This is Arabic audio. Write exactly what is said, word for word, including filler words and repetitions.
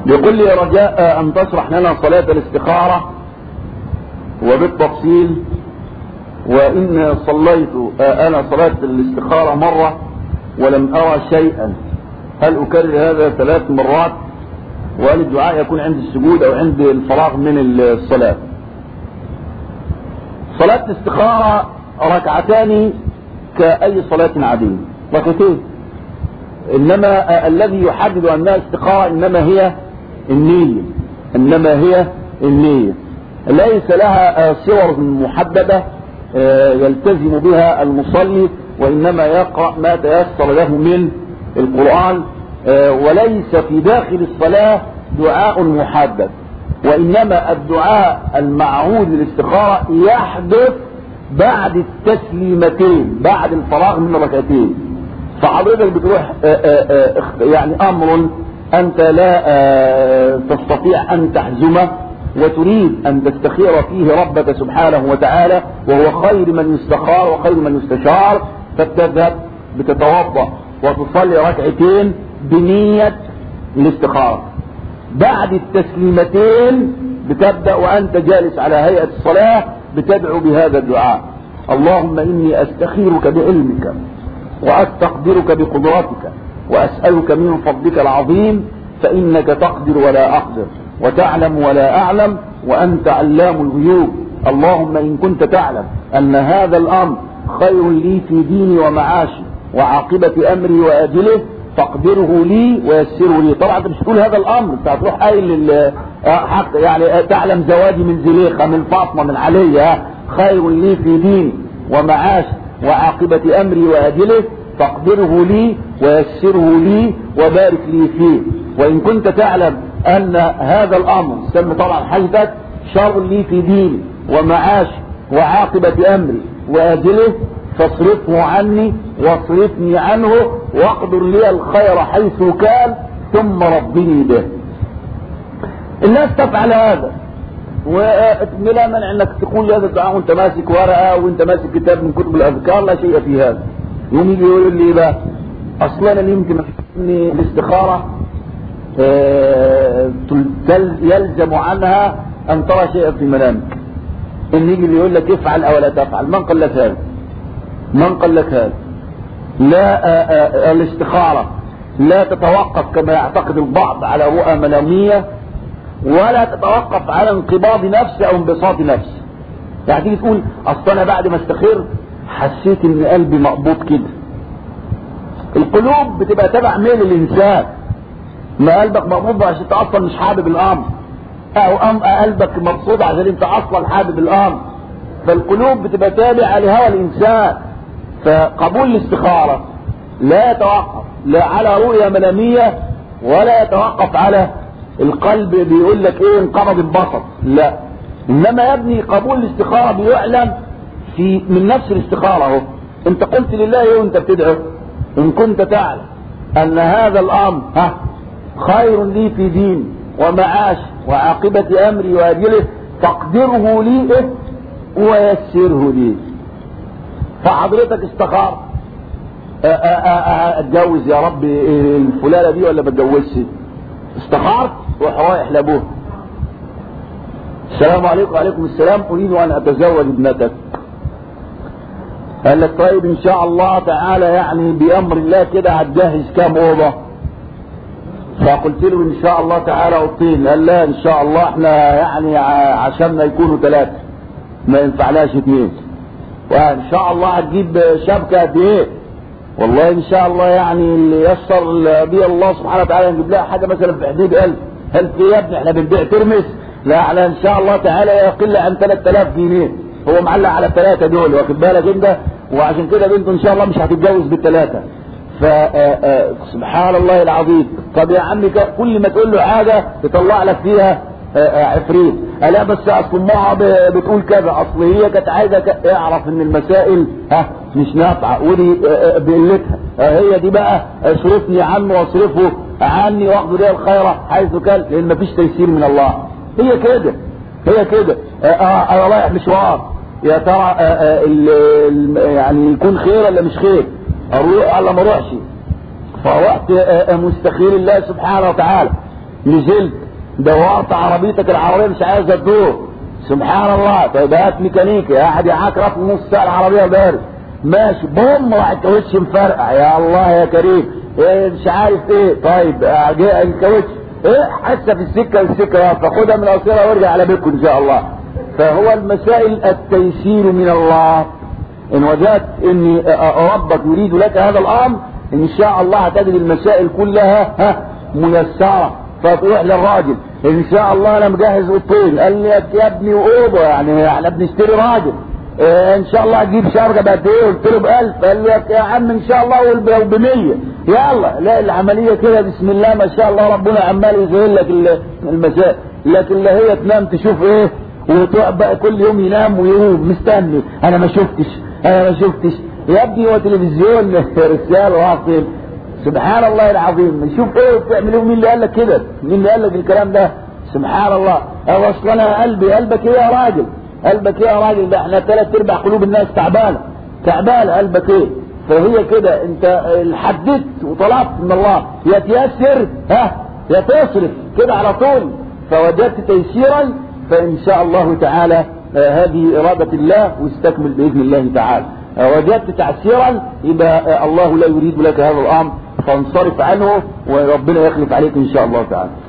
بيقول لي رجاء أن تشرح لنا صلاة الاستخارة وبالتفصيل، وإن صليت أنا صلاة الاستخارة مرة ولم أرى شيئا، هل أكرر هذا ثلاث مرات؟ وهل الدعاء يكون عند السجود أو عند الفراغ من الصلاة؟ صلاة الاستخارة ركعتان كأي صلاة عادية، ركعتين، إنما الذي يحدد أنها استخارة إنما هي النية، إنما هي النية، ليس لها صور محددة يلتزم بها المصلي، وإنما يقرأ ما تيسر له من القرآن، وليس في داخل الصلاة دعاء محدد، وإنما الدعاء المعهود للاستخارة يحدث بعد التسليمتين، بعد الفراغ من الركعتين. فحضرتك بتروح يعني أمر أنت لا تستطيع أن تحزمه وتريد أن تستخير فيه ربك سبحانه وتعالى، وهو خير من يستخار وخير من يستشار، فتذهب بتتوضأ وتصلي ركعتين بنية الاستخارة. بعد التسليمتين بتبدأ وأنت جالس على هيئة الصلاة بتدعو بهذا الدعاء: اللهم إني أستخيرك بعلمك وأستقدرك بقدرتك وأسألك من فضلك العظيم، فإنك تقدر ولا أقدر وتعلم ولا أعلم وأنت علام الغيوب. اللهم إن كنت تعلم أن هذا الأمر خير لي في ديني ومعاشي وعاقبة أمري وآجله فاقدره لي ويسره لي. طبعا انت مش تقول هذا الامر، انت هتروح قايل حق يعني تعلم زواجي من زليخه من فاطمه من علي خير لي في ديني ومعاشي وعاقبة امري واجله فاقدره لي ويسره لي وبارك لي فيه. وان كنت تعلم ان هذا الامر سمي طبعا حاجتك شر لي في ديني ومعاشي وعاقبة امري واجله فاصرفه عني واصرفني عنه واقدر لي الخير حيث كان ثم ربني به. الناس تفعل هذا، ولا منع انك تقول هذا الدعاء وانت ماسك ورقه وانت ماسك كتاب من كتب الاذكار، لا شيء في هذا. يوم يجي يقول لي بقى اصلا انا يمكن اني الاستخاره يلزم عنها ان ترى شيئا في منامك. ان يجي يقول لك افعل او لا تفعل، من قال لك هذا؟ من قال لك هذا؟ لا آآ آآ الاستخارة لا تتوقف كما يعتقد البعض على رؤى منامية، ولا تتوقف على انقباض نفس او انبساط نفس. يعني تيجي تقول اصل انا بعد ما استخير حسيت ان قلبي مقبوض كده. القلوب بتبقى تبع ميل الانسان، ما قلبك مقبوض عشان انت اصلا مش حابب الامر، او ام قلبك مبسوط عشان انت اصلا حابب الامر. فالقلوب بتبقى تابعة لهوى الانسان. فقبول الاستخارة لا يتوقف لا على رؤية منامية ولا يتوقف على القلب بيقول لك ايه انقبض انبسط، لا، انما يا ابني قبول الاستخارة بيعلم في من نفس الاستخارة. اهو انت قلت لله ايه وانت بتدعو؟ ان كنت تعلم ان هذا الامر ها خير لي في ديني ومعاش وعاقبة امري واجله فاقدره لي ايه ويسره لي. فحضرتك استخار اتجوز يا رب الفلانة دي ولا ما اتجوزش؟ استخارت وراح رايح لابوه: السلام عليكم. وعليكم السلام، اريد ان اتزوج ابنتك. قال لك طيب ان شاء الله تعالى يعني بامر الله كده هتجهز كام اوضه؟ فقلت له ان شاء الله تعالى اوضتين. قال لا ان شاء الله احنا يعني عشان يكونوا ثلاثه ما ينفعناش اثنين. وان شاء الله هتجيب شبكه قد ايه؟ والله ان شاء الله يعني اللي يسر بيه الله سبحانه وتعالى نجيب لها حاجه مثلا في حدود ألف. هل في يا ابني احنا بنبيع ترمس؟ لا، على ان شاء الله تعالى يقل عن ثلاثة آلاف جنيه. هو معلق على الثلاثه دول، واخد بالك انت؟ وعشان كده بنته ان شاء الله مش هتتجوز بالثلاثه. فسبحان الله العظيم. طب يا عمي كل ما تقول له حاجه تطلع لك فيها عفريت. لا بس اصل امها بتقول كذا، اصل هي كانت عايزه اعرف ان المسائل ها مش نافعه ودي بقلتها. هي دي بقى اصرفني عنه واصرفه عني واخذ لي الخير حيث كان، لان مفيش تيسير من الله. هي كده هي كده. انا رايح مشوار يا ترى يعني يكون خير ولا مش خير؟ اروح ولا ما اروحش؟ فوقت مستخير الله سبحانه وتعالى نزلت دورت عربيتك العربيه مش عايزه تدور، سبحان الله، طيب هات ميكانيكي قاعد يعكرف في نص ساعه العربيه دارت ماشي، بوم راح الكاوتش مفرقع، يا الله يا كريم، إيه مش عارف ايه، طيب جاء الكاوتش ايه حاسه في السكه والسكه فخدها من قصيرها وارجع على بيتكم ان شاء الله. فهو المسائل التيسير من الله. ان وجدت ان ربك يريد لك هذا الامر ان شاء الله هتجد المسائل كلها ها ميسره. فتروح للراجل ان شاء الله انا مجهز اوضتين، قال لي يا ابني اوضه يعني احنا بنشتري راجل، اه ان شاء الله هتجيب شرجه بقد ايه؟ قلت له ب ألف، قال لي يا عم ان شاء الله ب مية، يلا لا العمليه كده بسم الله ما شاء الله ربنا عمال يسهل لك المسائل. لكن لا هي تنام تشوف ايه وتقعد بقى كل يوم ينام ويقوم مستني انا ما شفتش انا ما شفتش يا ابني هو تلفزيون رسال واصل. سبحان الله العظيم، نشوف ايه وبتعملوا مين اللي قال لك كده؟ مين اللي قال لك الكلام ده؟ سبحان الله. او اصلا قلبي قلبك ايه يا راجل؟ قلبك ايه يا راجل؟ ده احنا ثلاث ارباع قلوب الناس تعبانه تعبانه، قلبك ايه؟ فهي كده انت حددت وطلبت من الله يا تيسر ها يا تصرف كده على طول، فوجدت تيسيرا فان شاء الله تعالى آه هذه اراده الله واستكمل باذن الله تعالى. آه وجدت تعسيرا يبقى آه الله لا يريد لك هذا الامر فانصرف عنه وربنا يخلف عليك ان شاء الله تعالى.